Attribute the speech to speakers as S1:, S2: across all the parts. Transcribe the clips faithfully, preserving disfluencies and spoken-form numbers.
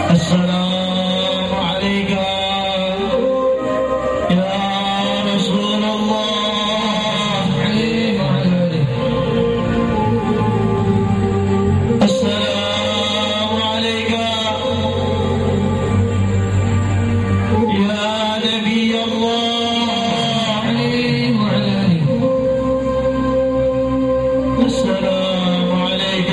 S1: السلام عليك يا رسول الله عليه وعلى آله. السلام عليك يا نبي الله عليه وعلى آله. السلام عليك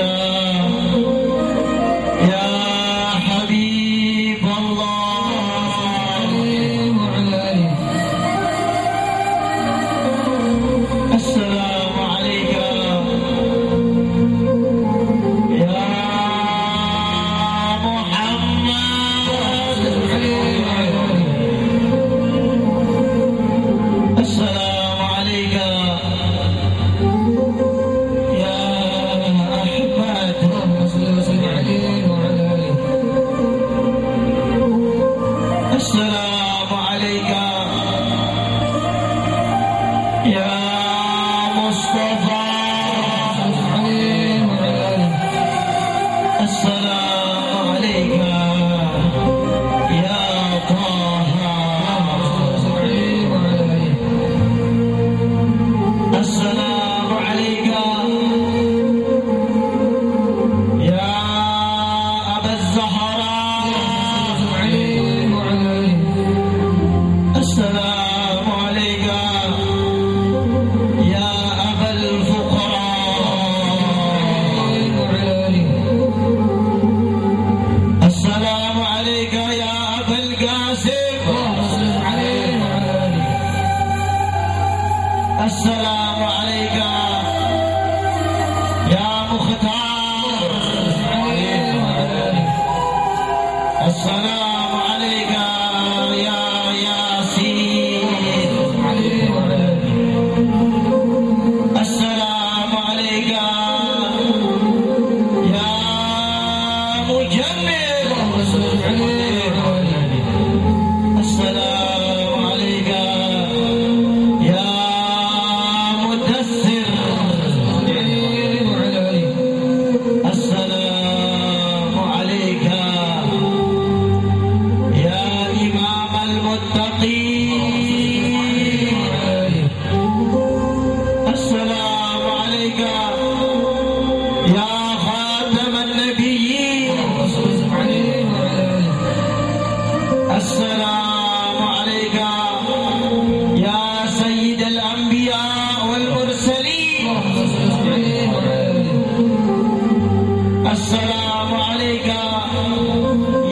S1: يا حبيب الله عليه وعلى آله. السلام عليك يا محمد عليه وعلى آله. السلام عليك يا أحمد اللهم صل وسلم عليه وعلى آله. السلام عليك يا مصطفى عليه وعلى آله. السلام عليك يا طه عليه وعلى آله. السلام عليك يا أبا الزهراء عليه وعلى آله. السلام عليك يا أبا الفقراء وعلى آله. السلام عليك يا أبا القاسم عليه وعلى آله. السلام عليك يا مختار عليه وعلى آله. السلام عليك يا ياسين عليه وعلى آله. السلام عليك يا مجمل عليه وعلى آله. السلام عليك يا مدثر عليه وعلى آله. السلام عليك يا إمام المتقين وعلى آله. السلام عليك يا خاتم النبيين عليه وعلى آله. السلام عليك يا سيد الأنبياء والمرسلين عليه وعلى آله. السلام عليك